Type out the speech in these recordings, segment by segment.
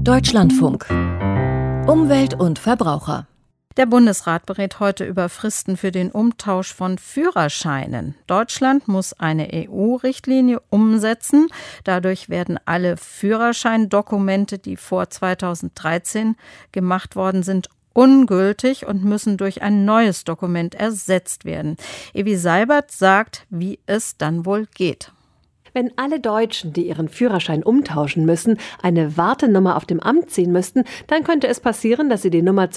Deutschlandfunk. Umwelt und Verbraucher. Der Bundesrat berät heute über Fristen für den Umtausch von Führerscheinen. Deutschland muss eine EU-Richtlinie umsetzen. Dadurch werden alle Führerscheindokumente, die vor 2013 gemacht worden sind, ungültig und müssen durch ein neues Dokument ersetzt werden. Evi Seibert sagt, wie es dann wohl geht. Wenn alle Deutschen, die ihren Führerschein umtauschen müssen, eine Wartenummer auf dem Amt ziehen müssten, dann könnte es passieren, dass sie die Nummer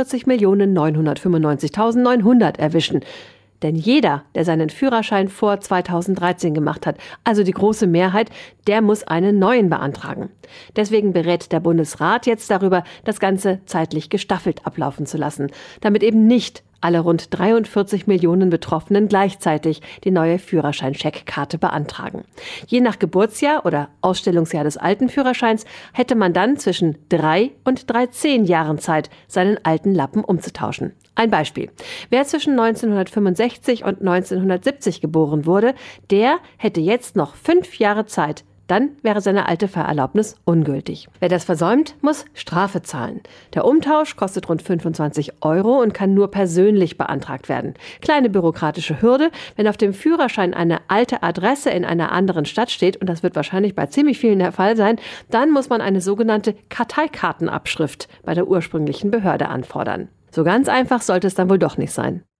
42.995.900 erwischen. Denn jeder, der seinen Führerschein vor 2013 gemacht hat, also die große Mehrheit, der muss einen neuen beantragen. Deswegen berät der Bundesrat jetzt darüber, das Ganze zeitlich gestaffelt ablaufen zu lassen, damit eben nicht alle rund 43 Millionen Betroffenen gleichzeitig die neue Führerschein-Checkkarte beantragen. Je nach Geburtsjahr oder Ausstellungsjahr des alten Führerscheins hätte man dann zwischen 3 und 13 Jahren Zeit, seinen alten Lappen umzutauschen. Ein Beispiel. Wer zwischen 1965 und 1970 geboren wurde, der hätte jetzt noch 5 Jahre Zeit. Dann wäre seine alte Fahrerlaubnis ungültig. Wer das versäumt, muss Strafe zahlen. Der Umtausch kostet rund 25 € und kann nur persönlich beantragt werden. Kleine bürokratische Hürde, wenn auf dem Führerschein eine alte Adresse in einer anderen Stadt steht, und das wird wahrscheinlich bei ziemlich vielen der Fall sein, dann muss man eine sogenannte Karteikartenabschrift bei der ursprünglichen Behörde anfordern. So ganz einfach sollte es dann wohl doch nicht sein.